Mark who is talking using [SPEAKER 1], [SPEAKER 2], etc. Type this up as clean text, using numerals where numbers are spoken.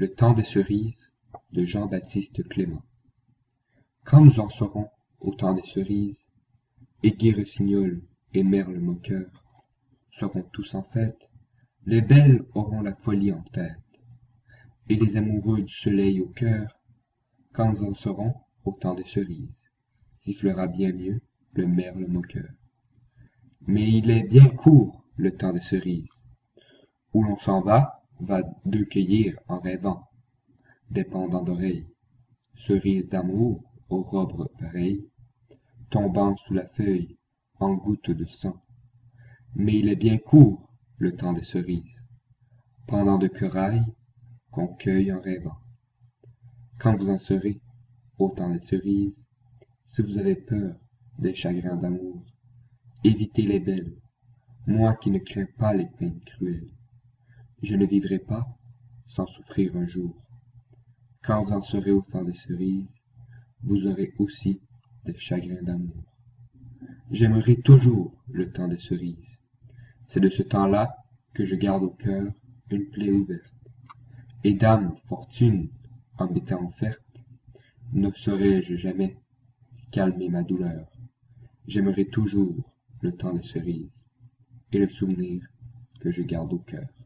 [SPEAKER 1] Le temps des cerises de Jean-Baptiste Clément. Quand nous en serons au temps des cerises, Aiguille Rossignol et Merle moqueur seront tous en fête, les belles auront la folie en tête, et les amoureux du soleil au cœur, quand nous en serons au temps des cerises, sifflera bien mieux le merle moqueur. Mais il est bien court le temps des cerises, où l'on s'en va d'eux cueillir en rêvant, des pendants d'oreilles, cerises d'amour aux robes pareilles, tombant sous la feuille en gouttes de sang. Mais il est bien court le temps des cerises, pendant de corail qu'on cueille en rêvant. Quand vous en serez au temps des cerises, si vous avez peur des chagrins d'amour, évitez les belles, moi qui ne crains pas les peines cruelles. Je ne vivrai pas sans souffrir un jour. Quand vous en serez au temps des cerises, vous aurez aussi des chagrins d'amour. J'aimerai toujours le temps des cerises. C'est de ce temps-là que je garde au cœur une plaie ouverte. Et dame fortune, en m'étant offerte, ne saurais-je jamais calmer ma douleur. J'aimerai toujours le temps des cerises et le souvenir que je garde au cœur.